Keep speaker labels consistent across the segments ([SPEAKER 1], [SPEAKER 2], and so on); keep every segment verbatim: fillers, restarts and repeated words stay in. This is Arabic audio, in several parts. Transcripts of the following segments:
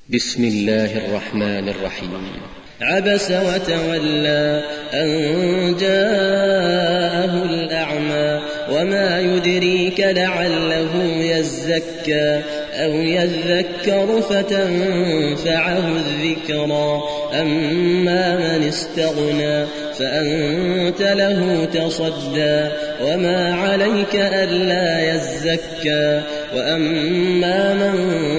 [SPEAKER 1] بسم الله الرحمن الرحيم.
[SPEAKER 2] عبس وتولى أن جاءه الأعمى وما يدريك لعله يزكى أو يذكر فتنفعه الذكرى أما من استغنى فأنت له تصدى وما عليك ألا يزكى وأما من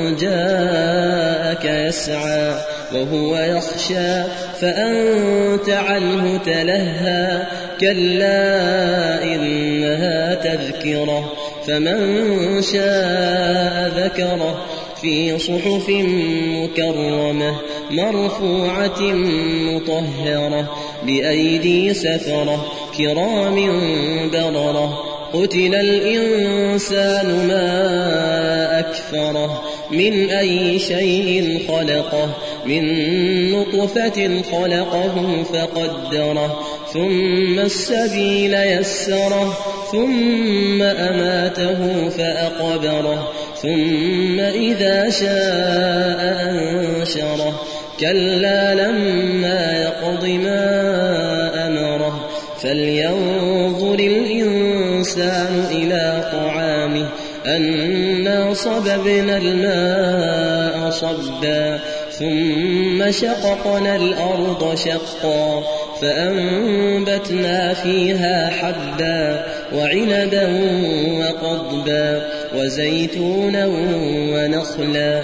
[SPEAKER 2] جاءك يسعى وهو يخشى فأنت عنه تلهى كلا إنها تذكرة فمن شاء ذكره في صحف مكرمة مرفوعة مطهرة بأيدي سفرة كرام بررة قتل الإنسان ما أكفره من أي شيء خلقه من نطفة خلقه فقدره ثم السبيل يسره ثم أماته فأقبره ثم إذا شاء أنشره كلا لما يقض ما أمره فلينظر الإنسان إلى طعامه أنا صببنا الماء صبا ثم شققنا الأرض شقا فأنبتنا فيها حبا وعنبا وقضبا وزيتونا ونخلا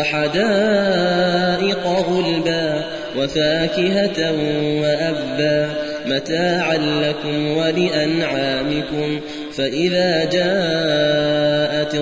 [SPEAKER 2] وحدائق غلبا وفاكهة وأبا متاعا لكم ولأنعامكم فإذا جاءت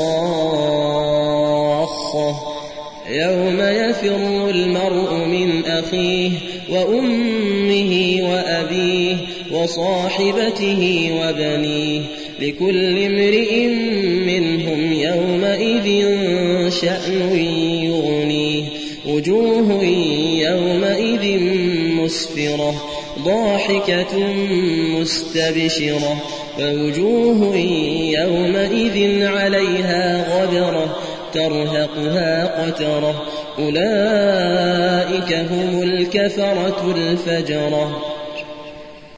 [SPEAKER 2] الصاخة يوم يفر المرء من أخيه وأمه وأبيه وصاحبته وبنيه لكل امرئ منهم يومئذ شأن يغنيه وجوه يومئذ مسفرة ضاحكة مستبشرة ووجوه يومئذ عليها غبرة ترهقها قترة أولئك هم الكفرة الفجرة.